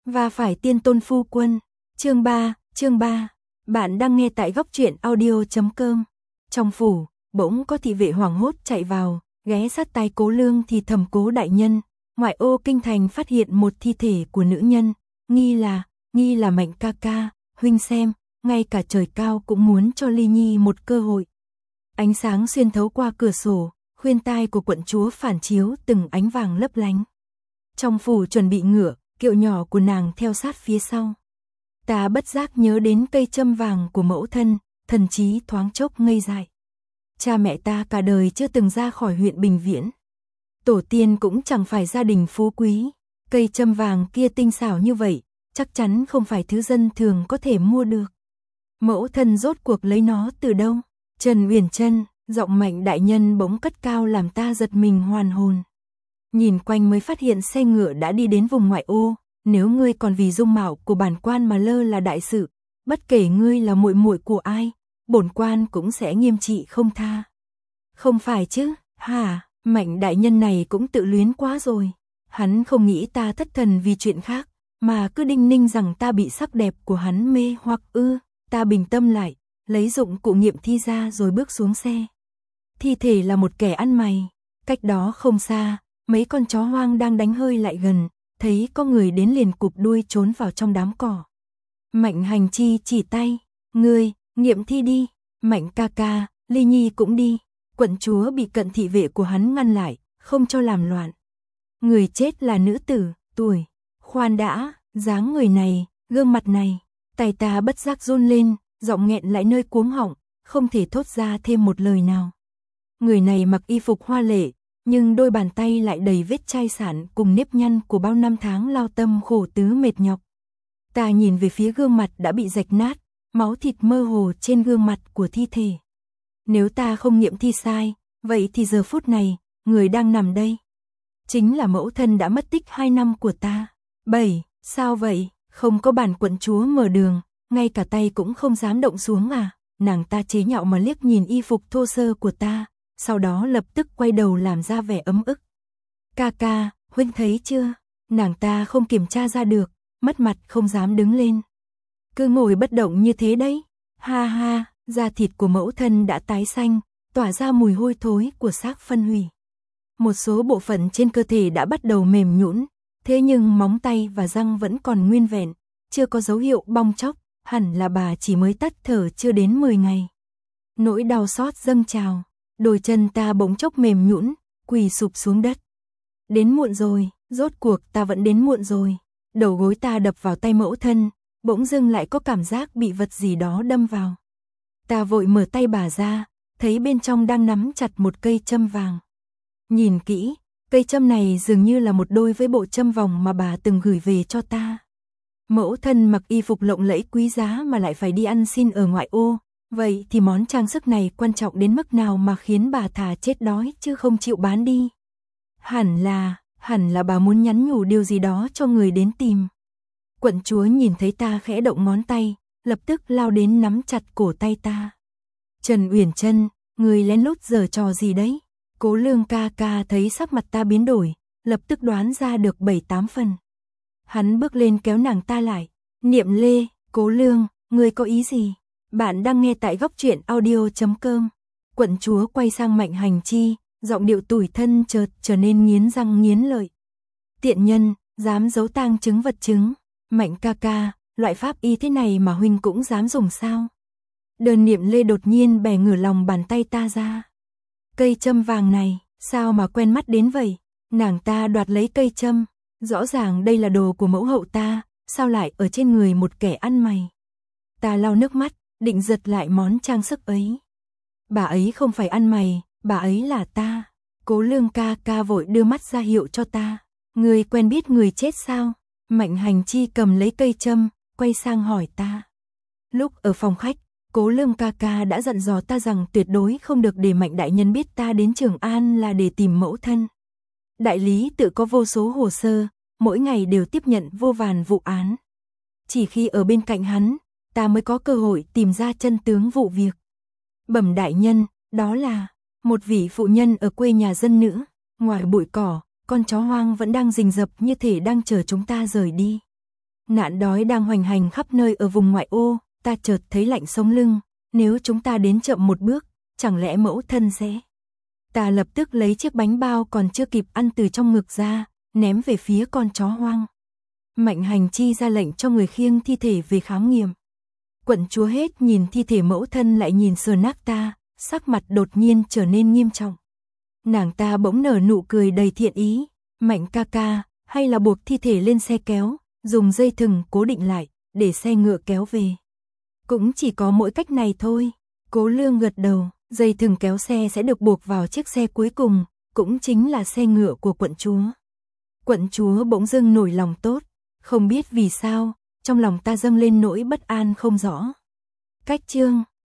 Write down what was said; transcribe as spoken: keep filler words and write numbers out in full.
và phải tiên tôn phu quân. Chương ba, chương ba. Bạn đang nghe tại góc truyện audio chấm com. Trong phủ, bỗng có thị vệ hoảng hốt chạy vào, ghé sát tai Cố Lương thì thầm: Cố đại nhân, ngoại ô kinh thành phát hiện một thi thể của nữ nhân, nghi là, nghi là Mạnh ca ca, huynh xem, ngay cả trời cao cũng muốn cho Ly Nhi một cơ hội. Ánh sáng xuyên thấu qua cửa sổ, khuyên tai của quận chúa phản chiếu từng ánh vàng lấp lánh. Trong phủ chuẩn bị ngựa, kiệu nhỏ của nàng theo sát phía sau. Ta bất giác nhớ đến cây châm vàng của mẫu thân, thần trí thoáng chốc ngây dại. Cha mẹ ta cả đời chưa từng ra khỏi huyện Bình Viễn. Tổ tiên cũng chẳng phải gia đình phú quý. Cây châm vàng kia tinh xảo như vậy, chắc chắn không phải thứ dân thường có thể mua được. Mẫu thân rốt cuộc lấy nó từ đâu? Trần Uyển Chân, giọng Mạnh đại nhân bỗng cất cao làm ta giật mình hoàn hồn. Nhìn quanh mới phát hiện xe ngựa đã đi đến vùng ngoại ô. Nếu ngươi còn vì dung mạo của bản quan mà lơ là đại sự, bất kể ngươi là muội muội của ai, bổn quan cũng sẽ nghiêm trị không tha. Không phải chứ? Hả? Mạnh đại nhân này cũng tự luyến quá rồi. Hắn không nghĩ ta thất thần vì chuyện khác, mà cứ đinh ninh rằng ta bị sắc đẹp của hắn mê hoặc ư. Ta bình tâm lại, lấy dụng cụ nghiệm thi ra rồi bước xuống xe. Thi thể là một kẻ ăn mày. Cách đó không xa, mấy con chó hoang đang đánh hơi lại gần, thấy có người đến liền cụp đuôi trốn vào trong đám cỏ. Mạnh Hành Chi chỉ tay: Ngươi, nghiệm thi đi. Mạnh ca ca, Ly Nhi cũng đi. Quận chúa bị cận thị vệ của hắn ngăn lại, không cho làm loạn. Người chết là nữ tử, tuổi. Khoan đã, dáng người này, gương mặt này. Tay ta bất giác run lên, giọng nghẹn lại nơi cuống họng, không thể thốt ra thêm một lời nào. Người này mặc y phục hoa lệ, nhưng đôi bàn tay lại đầy vết chai sạn cùng nếp nhăn của bao năm tháng lao tâm khổ tứ mệt nhọc. Ta nhìn về phía gương mặt đã bị rạch nát, máu thịt mơ hồ trên gương mặt của thi thể. Nếu ta không nghiệm thi sai, vậy thì giờ phút này, người đang nằm đây chính là mẫu thân đã mất tích hai năm của ta. Bảy, sao vậy? Không có bản quận chúa mở đường, ngay cả tay cũng không dám động xuống à? Nàng ta chế nhạo mà liếc nhìn y phục thô sơ của ta, sau đó lập tức quay đầu làm ra vẻ ấm ức. Ca ca, huynh thấy chưa? Nàng ta không kiểm tra ra được, mất mặt không dám đứng lên. Cứ ngồi bất động như thế đấy. Ha ha, da thịt của mẫu thân đã tái xanh, tỏa ra mùi hôi thối của xác phân hủy. Một số bộ phận trên cơ thể đã bắt đầu mềm nhũn, thế nhưng móng tay và răng vẫn còn nguyên vẹn, chưa có dấu hiệu bong tróc, hẳn là bà chỉ mới tắt thở chưa đến mười ngày. Nỗi đau xót dâng trào, đôi chân ta bỗng chốc mềm nhũn, quỳ sụp xuống đất. Đến muộn rồi, rốt cuộc ta vẫn đến muộn rồi. Đầu gối ta đập vào tay mẫu thân, bỗng dưng lại có cảm giác bị vật gì đó đâm vào. Ta vội mở tay bà ra, thấy bên trong đang nắm chặt một cây châm vàng. Nhìn kỹ, cây châm này dường như là một đôi với bộ châm vòng mà bà từng gửi về cho ta. Mẫu thân mặc y phục lộng lẫy quý giá mà lại phải đi ăn xin ở ngoại ô, vậy thì món trang sức này quan trọng đến mức nào mà khiến bà thà chết đói chứ không chịu bán đi. Hẳn là, hẳn là bà muốn nhắn nhủ điều gì đó cho người đến tìm. Quận chúa nhìn thấy ta khẽ động ngón tay, lập tức lao đến nắm chặt cổ tay ta. Trần Uyển Chân, người lén lút giở trò gì đấy? Cố Lương ca ca thấy sắc mặt ta biến đổi, lập tức đoán ra được bảy tám phần. Hắn bước lên kéo nàng ta lại. Niệm Lê, Cố Lương, ngươi có ý gì? Bạn đang nghe tại góc truyện audio chấm com. Quận chúa quay sang Mạnh Hành Chi, giọng điệu tủi thân chợt trở nên nghiến răng nghiến lợi. Tiện nhân, dám giấu tang chứng vật chứng. Mạnh ca ca, loại pháp y thế này mà huynh cũng dám dùng sao? Đơn Niệm Lê đột nhiên bẻ ngửa lòng bàn tay ta ra. Cây châm vàng này, sao mà quen mắt đến vậy? Nàng ta đoạt lấy cây châm, rõ ràng đây là đồ của mẫu hậu ta, sao lại ở trên người một kẻ ăn mày? Ta lau nước mắt, định giật lại món trang sức ấy. Bà ấy không phải ăn mày, bà ấy là ta. Cố Lương ca ca vội đưa mắt ra hiệu cho ta. Người quen biết người chết sao? Mạnh Hành Chi cầm lấy cây châm, quay sang hỏi ta. Lúc ở phòng khách, Cố Lương ca ca đã dặn dò ta rằng tuyệt đối không được để Mạnh đại nhân biết ta đến Trường An là để tìm mẫu thân. Đại lý tự có vô số hồ sơ, mỗi ngày đều tiếp nhận vô vàn vụ án. Chỉ khi ở bên cạnh hắn, ta mới có cơ hội tìm ra chân tướng vụ việc. Bẩm đại nhân, đó là một vị phụ nhân ở quê nhà dân nữ, ngoài bụi cỏ, con chó hoang vẫn đang rình rập như thể đang chờ chúng ta rời đi. Nạn đói đang hoành hành khắp nơi ở vùng ngoại ô, ta chợt thấy lạnh sống lưng, nếu chúng ta đến chậm một bước, chẳng lẽ mẫu thân sẽ... Ta lập tức lấy chiếc bánh bao còn chưa kịp ăn từ trong ngực ra, ném về phía con chó hoang. Mạnh Hành Chi ra lệnh cho người khiêng thi thể về khám nghiệm. Quận chúa hết nhìn thi thể mẫu thân lại nhìn Sonata, sắc mặt đột nhiên trở nên nghiêm trọng. Nàng ta bỗng nở nụ cười đầy thiện ý, Mạnh ca ca, hay là buộc thi thể lên xe kéo, dùng dây thừng cố định lại, để xe ngựa kéo về. Cũng chỉ có mỗi cách này thôi. Cố Lương gật đầu, dây thừng kéo xe sẽ được buộc vào chiếc xe cuối cùng, cũng chính là xe ngựa của quận chúa. Quận chúa bỗng dưng nổi lòng tốt, không biết vì sao, trong lòng ta dâng lên nỗi bất an không rõ. Cách chương